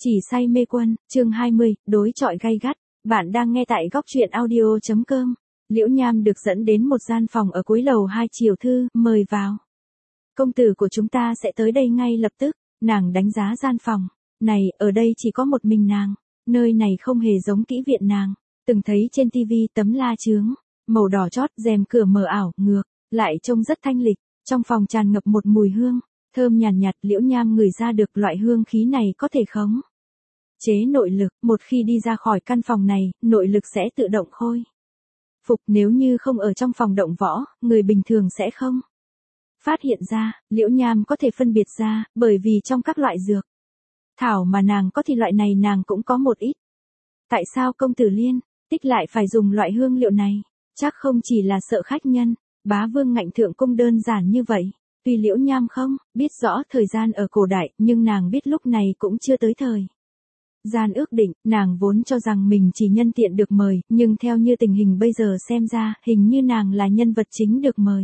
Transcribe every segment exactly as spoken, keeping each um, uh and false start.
Chỉ say mê quân, chương hai mươi, đối chọi gay gắt. Bạn đang nghe tại góc truyện audio chấm com. Liễu Nham được dẫn đến một gian phòng ở cuối lầu hai chiều thư, mời vào. Công tử của chúng ta sẽ tới đây ngay lập tức. Nàng đánh giá gian phòng. Này, ở đây chỉ có một mình nàng. Nơi này không hề giống kỹ viện nàng. Từng thấy trên tivi tấm la chướng, màu đỏ chót, rèm cửa mờ ảo, ngược, lại trông rất thanh lịch. Trong phòng tràn ngập một mùi hương, thơm nhàn nhạt, nhạt. Liễu Nham ngửi ra được loại hương khí này có thể khống chế nội lực, một khi đi ra khỏi căn phòng này, nội lực sẽ tự động khôi phục. Nếu như không ở trong phòng động võ, người bình thường sẽ không phát hiện ra. Liễu Nham có thể phân biệt ra, bởi vì trong các loại dược thảo mà nàng có thì loại này nàng cũng có một ít. Tại sao công tử Liên Tích lại phải dùng loại hương liệu này? Chắc không chỉ là sợ khách nhân bá vương ngạnh thượng cung đơn giản như vậy. Tuy Liễu Nham không biết rõ thời gian ở cổ đại, nhưng nàng biết lúc này cũng chưa tới thời gian ước định. Nàng vốn cho rằng mình chỉ nhân tiện được mời, nhưng theo như tình hình bây giờ xem ra, hình như nàng là nhân vật chính được mời.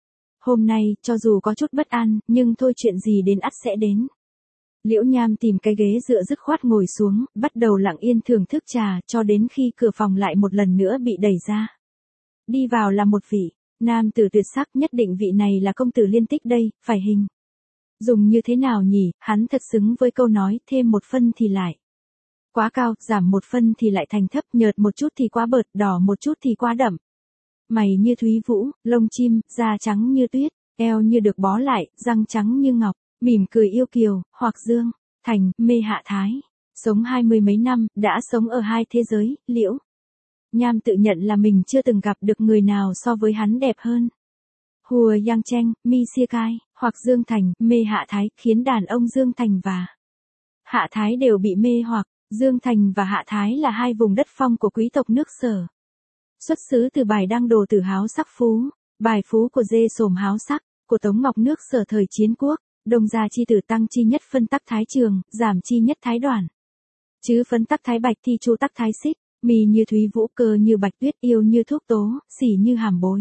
Hôm nay, cho dù có chút bất an, nhưng thôi, chuyện gì đến ắt sẽ đến. Liễu Nham tìm cái ghế dựa dứt khoát ngồi xuống, bắt đầu lặng yên thưởng thức trà, cho đến khi cửa phòng lại một lần nữa bị đẩy ra. Đi vào là một vị nam tử tuyệt sắc, nhất định vị này là công tử Liên Tích đây, phải hình dùng như thế nào nhỉ? Hắn thật xứng với câu nói, thêm một phân thì lại quá cao, giảm một phân thì lại thành thấp, nhợt một chút thì quá bợt, đỏ một chút thì quá đậm. Mày như thúy vũ, lông chim, da trắng như tuyết, eo như được bó lại, răng trắng như ngọc, mỉm cười yêu kiều, hoặc Dương Thành, mê Hạ Thái. Sống hai mươi mấy năm, đã sống ở hai thế giới. Liễu Nham tự nhận là mình chưa từng gặp được người nào so với hắn đẹp hơn. Hùa Yang Cheng, Mi Sia Kai, hoặc Dương Thành, mê Hạ Thái, khiến đàn ông Dương Thành và Hạ Thái đều bị mê hoặc. Dương Thành và Hạ Thái là hai vùng đất phong của quý tộc nước Sở. Xuất xứ từ bài đăng đồ tử háo sắc phú, bài phú của dê sồm háo sắc, của Tống Ngọc nước Sở thời chiến quốc. Đông gia chi tử tăng chi nhất phân tắc thái trường, giảm chi nhất thái đoàn. Chứ phân tắc thái bạch thi chu tắc thái xích, mì như thúy vũ, cơ như bạch tuyết, yêu như thuốc tố, xỉ như hàm bối.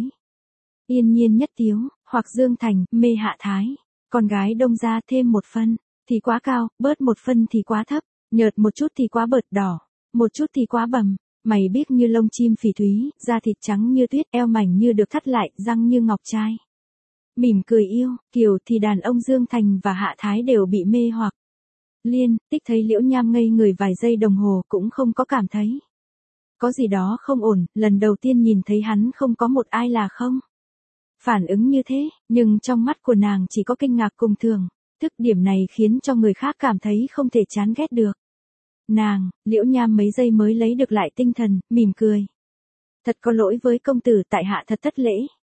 Yên nhiên nhất tiếu, hoặc Dương Thành, mê Hạ Thái. Con gái Đông gia thêm một phân thì quá cao, bớt một phân thì quá thấp, nhợt một chút thì quá bợt, đỏ một chút thì quá bầm. Mày biếc như lông chim phỉ thúy, da thịt trắng như tuyết, eo mảnh như được thắt lại, răng như ngọc trai. Mỉm cười yêu kiều thì đàn ông Dương Thành và Hạ Thái đều bị mê hoặc. Liên Tích thấy Liễu Nham ngây người vài giây đồng hồ cũng không có cảm thấy có gì đó không ổn. Lần đầu tiên nhìn thấy hắn không có một ai là không phản ứng như thế, nhưng trong mắt của nàng chỉ có kinh ngạc cùng thường. Thức điểm này khiến cho người khác cảm thấy không thể chán ghét được. Nàng, Liễu Nham mấy giây mới lấy được lại tinh thần, mỉm cười. Thật có lỗi với công tử, tại hạ thật thất lễ.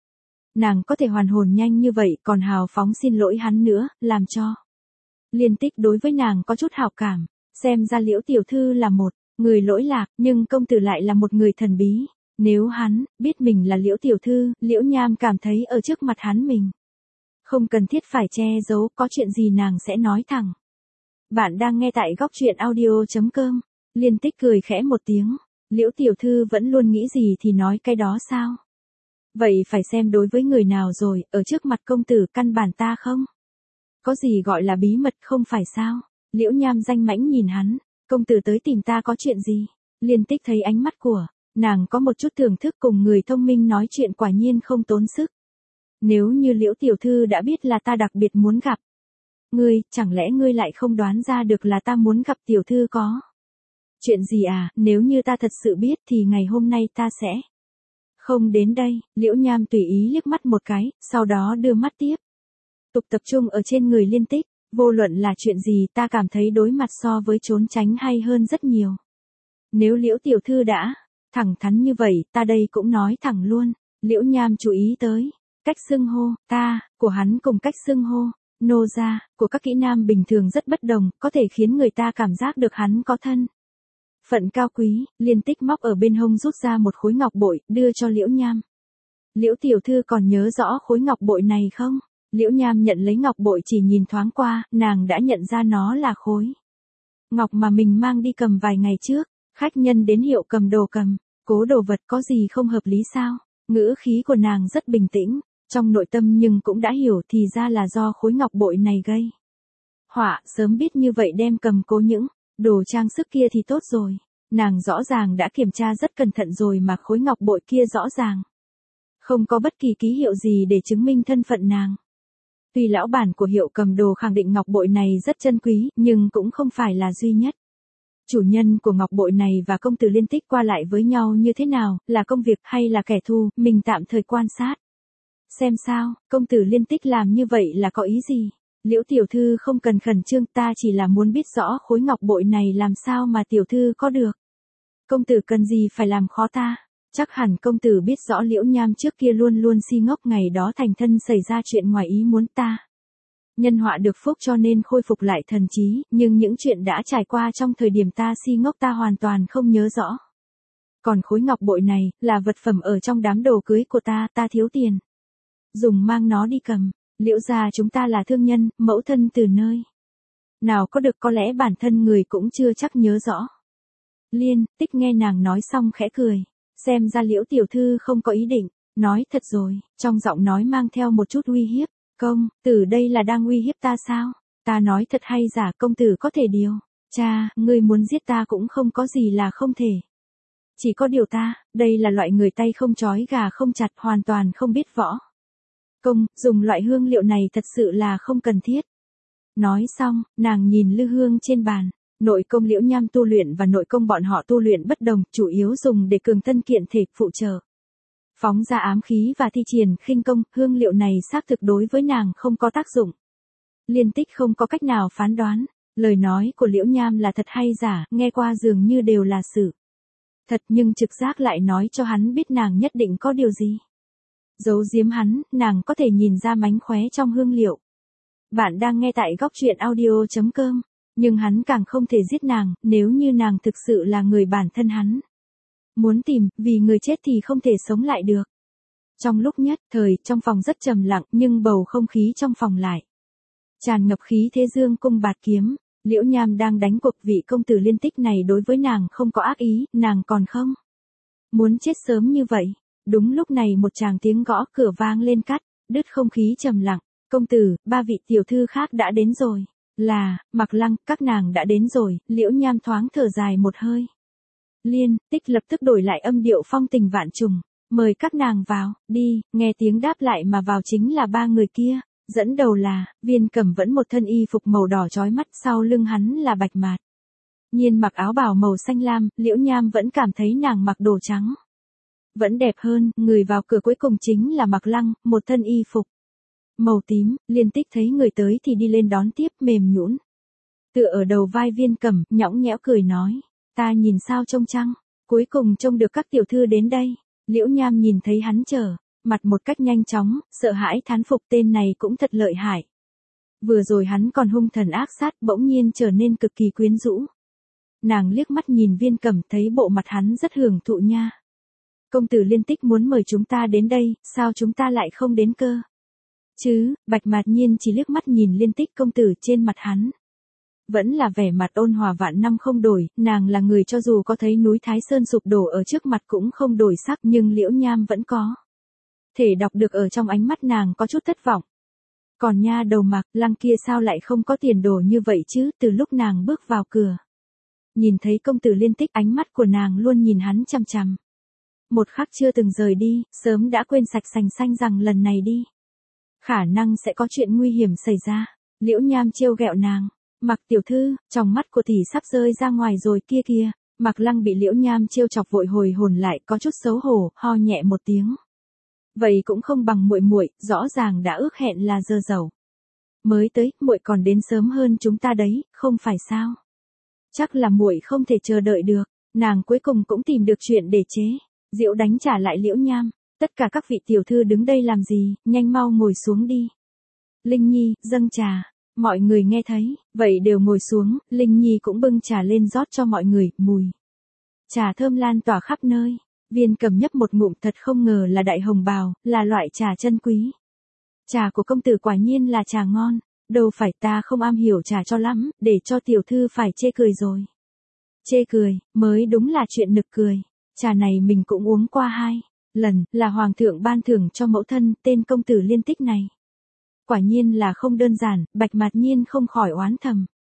Nàng có thể hoàn hồn nhanh như vậy, còn hào phóng xin lỗi hắn nữa, làm cho Liên Tích đối với nàng có chút hảo cảm. Xem ra Liễu tiểu thư là một người lỗi lạc, nhưng công tử lại là một người thần bí. Nếu hắn biết mình là Liễu tiểu thư, Liễu Nham cảm thấy ở trước mặt hắn mình không cần thiết phải che giấu, có chuyện gì nàng sẽ nói thẳng. Bạn đang nghe tại góc truyện audio chấm com. Liên Tích cười khẽ một tiếng. Liễu tiểu thư vẫn luôn nghĩ gì thì nói cái đó sao? Vậy phải xem đối với người nào rồi, ở trước mặt công tử căn bản ta không có gì gọi là bí mật, không phải sao? Liễu Nham danh mãnh nhìn hắn. Công tử tới tìm ta có chuyện gì? Liên Tích thấy ánh mắt của nàng có một chút thưởng thức, cùng người thông minh nói chuyện quả nhiên không tốn sức. Nếu như Liễu tiểu thư đã biết là ta đặc biệt muốn gặp ngươi, chẳng lẽ ngươi lại không đoán ra được là ta muốn gặp tiểu thư có chuyện gì à? Nếu như ta thật sự biết thì ngày hôm nay ta sẽ không đến đây. Liễu Nham tùy ý liếc mắt một cái, sau đó đưa mắt tiếp tục tập trung ở trên người Liên Tích. Vô luận là chuyện gì, ta cảm thấy đối mặt so với trốn tránh hay hơn rất nhiều. Nếu Liễu tiểu thư đã thẳng thắn như vậy, ta đây cũng nói thẳng luôn. Liễu Nham chú ý tới cách xưng hô ta của hắn cùng cách xưng hô nô gia của các kỹ nam bình thường rất bất đồng, có thể khiến người ta cảm giác được hắn có thân phận cao quý. Liên Tích móc ở bên hông rút ra một khối ngọc bội, đưa cho Liễu Nham. Liễu tiểu thư còn nhớ rõ khối ngọc bội này không? Liễu Nham nhận lấy ngọc bội, chỉ nhìn thoáng qua, nàng đã nhận ra nó là khối ngọc mà mình mang đi cầm vài ngày trước. Khách nhân đến hiệu cầm đồ cầm cố đồ vật, có gì không hợp lý sao? Ngữ khí của nàng rất bình tĩnh, trong nội tâm nhưng cũng đã hiểu thì ra là do khối ngọc bội này gây họa. Sớm biết như vậy đem cầm cố những Đồ trang sức kia thì tốt rồi. Nàng rõ ràng đã kiểm tra rất cẩn thận rồi mà khối ngọc bội kia rõ ràng không có bất kỳ ký hiệu gì để chứng minh thân phận nàng. Tuy lão bản của hiệu cầm đồ khẳng định ngọc bội này rất chân quý, nhưng cũng không phải là duy nhất. Chủ nhân của ngọc bội này và công tử Liên Tích qua lại với nhau như thế nào, là công việc hay là kẻ thù, mình tạm thời quan sát. Xem sao, công tử Liên Tích làm như vậy là có ý gì? Liễu tiểu thư không cần khẩn trương, ta chỉ là muốn biết rõ khối ngọc bội này làm sao mà tiểu thư có được. Công tử cần gì phải làm khó ta? Chắc hẳn công tử biết rõ Liễu Nham trước kia luôn luôn si ngốc, ngày đó thành thân xảy ra chuyện ngoài ý muốn ta. Nhân họa được phúc cho nên khôi phục lại thần trí, nhưng những chuyện đã trải qua trong thời điểm ta si ngốc ta hoàn toàn không nhớ rõ. Còn khối ngọc bội này, là vật phẩm ở trong đám đồ cưới của ta, ta thiếu tiền. Dùng mang nó đi cầm, Liễu gia chúng ta là thương nhân, mẫu thân từ nơi nào có được, có lẽ bản thân người cũng chưa chắc nhớ rõ. Liên Tích nghe nàng nói xong khẽ cười. Xem ra Liễu tiểu thư không có ý định, nói thật rồi, trong giọng nói mang theo một chút uy hiếp. Công tử đây là đang uy hiếp ta sao? Ta nói thật hay giả, công tử có thể điều. Cha, ngươi muốn giết ta cũng không có gì là không thể. Chỉ có điều ta, đây là loại người tay không trói gà không chặt, hoàn toàn không biết võ. Công, dùng loại hương liệu này thật sự là không cần thiết. Nói xong, nàng nhìn lư hương trên bàn. Nội công Liễu Nham tu luyện và nội công bọn họ tu luyện bất đồng, chủ yếu dùng để cường thân kiện thể, phụ trợ phóng ra ám khí và thi triển khinh công, hương liệu này xác thực đối với nàng không có tác dụng. Liên Tích không có cách nào phán đoán, lời nói của Liễu Nham là thật hay giả, nghe qua dường như đều là sự thật, nhưng trực giác lại nói cho hắn biết nàng nhất định có điều gì giấu giếm hắn, nàng có thể nhìn ra mánh khóe trong hương liệu. Bạn đang nghe tại góc truyện audio chấm com. Nhưng hắn càng không thể giết nàng, nếu như nàng thực sự là người bản thân hắn muốn tìm, vì người chết thì không thể sống lại được. Trong lúc nhất thời, trong phòng rất trầm lặng, nhưng bầu không khí trong phòng lại tràn ngập khí thế dương cung bạt kiếm. Liễu Nham đang đánh cuộc vị công tử Liên Tích này đối với nàng không có ác ý, nàng còn không muốn chết sớm như vậy. Đúng lúc này một tràng tiếng gõ cửa vang lên cắt đứt không khí trầm lặng. Công tử, ba vị tiểu thư khác đã đến rồi. Là, Mặc Lăng, các nàng đã đến rồi. Liễu Nham thoáng thở dài một hơi. Liên Tích lập tức đổi lại âm điệu phong tình vạn trùng. Mời các nàng vào, đi, nghe tiếng đáp lại mà vào chính là ba người kia. Dẫn đầu là, Viên Cẩm vẫn một thân y phục màu đỏ chói mắt, sau lưng hắn là Bạch Mạt Nhiên mặc áo bào màu xanh lam, Liễu Nham vẫn cảm thấy nàng mặc đồ trắng vẫn đẹp hơn. Người vào cửa cuối cùng chính là Mặc Lăng, một thân y phục màu tím. Liên Tích thấy người tới thì đi lên đón tiếp, mềm nhũn tựa ở đầu vai Viên Cẩm, nhõng nhẽo cười nói, ta nhìn sao trông chăng, cuối cùng trông được các tiểu thư đến đây. Liễu Nham nhìn thấy hắn trở mặt một cách nhanh chóng, sợ hãi thán phục, tên này cũng thật lợi hại. Vừa rồi hắn còn hung thần ác sát, bỗng nhiên trở nên cực kỳ quyến rũ. Nàng liếc mắt nhìn Viên Cẩm, thấy bộ mặt hắn rất hưởng thụ nha. Công tử Liên Tích muốn mời chúng ta đến đây, sao chúng ta lại không đến cơ? Chứ, Bạch Mạt Nhiên chỉ liếc mắt nhìn Liên Tích công tử, trên mặt hắn vẫn là vẻ mặt ôn hòa vạn năm không đổi. Nàng là người cho dù có thấy núi Thái Sơn sụp đổ ở trước mặt cũng không đổi sắc, nhưng Liễu Nham vẫn có thể đọc được ở trong ánh mắt nàng có chút thất vọng. Còn nha đầu Mặc Lăng kia sao lại không có tiền đồ như vậy chứ? Từ lúc nàng bước vào cửa, nhìn thấy công tử Liên Tích, ánh mắt của nàng luôn nhìn hắn chằm chằm, một khắc chưa từng rời đi, sớm đã quên sạch sành xanh rằng lần này đi khả năng sẽ có chuyện nguy hiểm xảy ra. Liễu Nham trêu ghẹo nàng, Mặc tiểu thư, trong mắt của tỷ sắp rơi ra ngoài rồi kia kìa. Mặc Lăng bị Liễu Nham trêu chọc vội hồi hồn lại, có chút xấu hổ, ho nhẹ một tiếng. Vậy cũng không bằng muội muội, rõ ràng đã ước hẹn là giờ dậu mới tới, muội còn đến sớm hơn chúng ta đấy, không phải sao? Chắc là muội không thể chờ đợi được. Nàng cuối cùng cũng tìm được chuyện để chế giễu đánh trả lại Liễu Nham. Tất cả các vị tiểu thư đứng đây làm gì, nhanh mau ngồi xuống đi. Linh Nhi, dâng trà. Mọi người nghe thấy, vậy đều ngồi xuống. Linh Nhi cũng bưng trà lên rót cho mọi người, mùi trà thơm lan tỏa khắp nơi. Viên Cẩm nhấp một ngụm, thật không ngờ là đại hồng bào, là loại trà chân quý. Trà của công tử quả nhiên là trà ngon, đâu phải ta không am hiểu trà cho lắm, để cho tiểu thư phải chê cười rồi. Chê cười, mới đúng là chuyện nực cười. Trà này mình cũng uống qua hai lần, là hoàng thượng ban thưởng cho mẫu thân, tên công tử Liên Tích này quả nhiên là không đơn giản. Bạch Mạt Nhiên không khỏi oán thầm.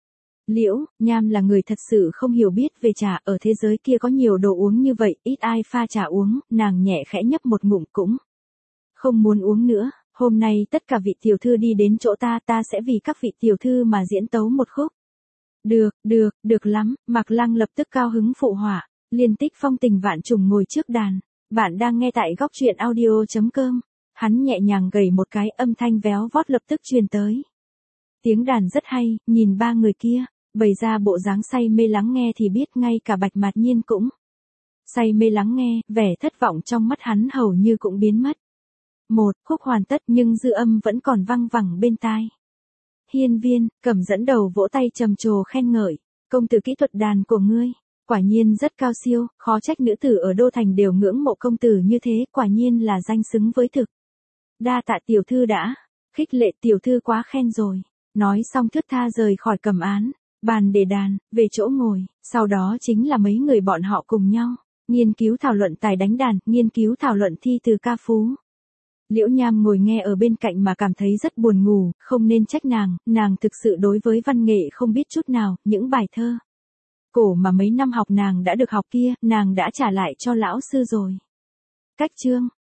Liễu Nham là người thật sự không hiểu biết về trà, ở thế giới kia có nhiều đồ uống như vậy, ít ai pha trà uống, nàng nhẹ khẽ nhấp một ngụm cũng không muốn uống nữa. Hôm nay tất cả vị tiểu thư đi đến chỗ ta, ta sẽ vì các vị tiểu thư mà diễn tấu một khúc. Được, được, được lắm, Mạc Lăng lập tức cao hứng phụ họa, liên tích phong tình vạn trùng ngồi trước đàn. Bạn đang nghe tại góc truyện audio.com. Hắn nhẹ nhàng gầy một cái, âm thanh véo vót lập tức truyền tới. Tiếng đàn rất hay, nhìn ba người kia, bày ra bộ dáng say mê lắng nghe thì biết ngay cả Bạch Mạt Nhiên cũng say mê lắng nghe, vẻ thất vọng trong mắt hắn hầu như cũng biến mất. Một khúc hoàn tất nhưng dư âm vẫn còn văng vẳng bên tai. Hiên Viên, Cẩm dẫn đầu vỗ tay trầm trồ khen ngợi, công tử kỹ thuật đàn của ngươi, quả nhiên rất cao siêu, khó trách nữ tử ở Đô Thành đều ngưỡng mộ công tử như thế, quả nhiên là danh xứng với thực. Đa tạ tiểu thư đã, khích lệ tiểu thư quá khen rồi. Nói xong thướt tha rời khỏi cầm án, bàn để đàn, về chỗ ngồi, sau đó chính là mấy người bọn họ cùng nhau, nghiên cứu thảo luận tài đánh đàn, nghiên cứu thảo luận thi từ ca phú. Liễu Nham ngồi nghe ở bên cạnh mà cảm thấy rất buồn ngủ, không nên trách nàng, nàng thực sự đối với văn nghệ không biết chút nào, những bài thơ cổ mà mấy năm học nàng đã được học kia, nàng đã trả lại cho lão sư rồi. Cách chương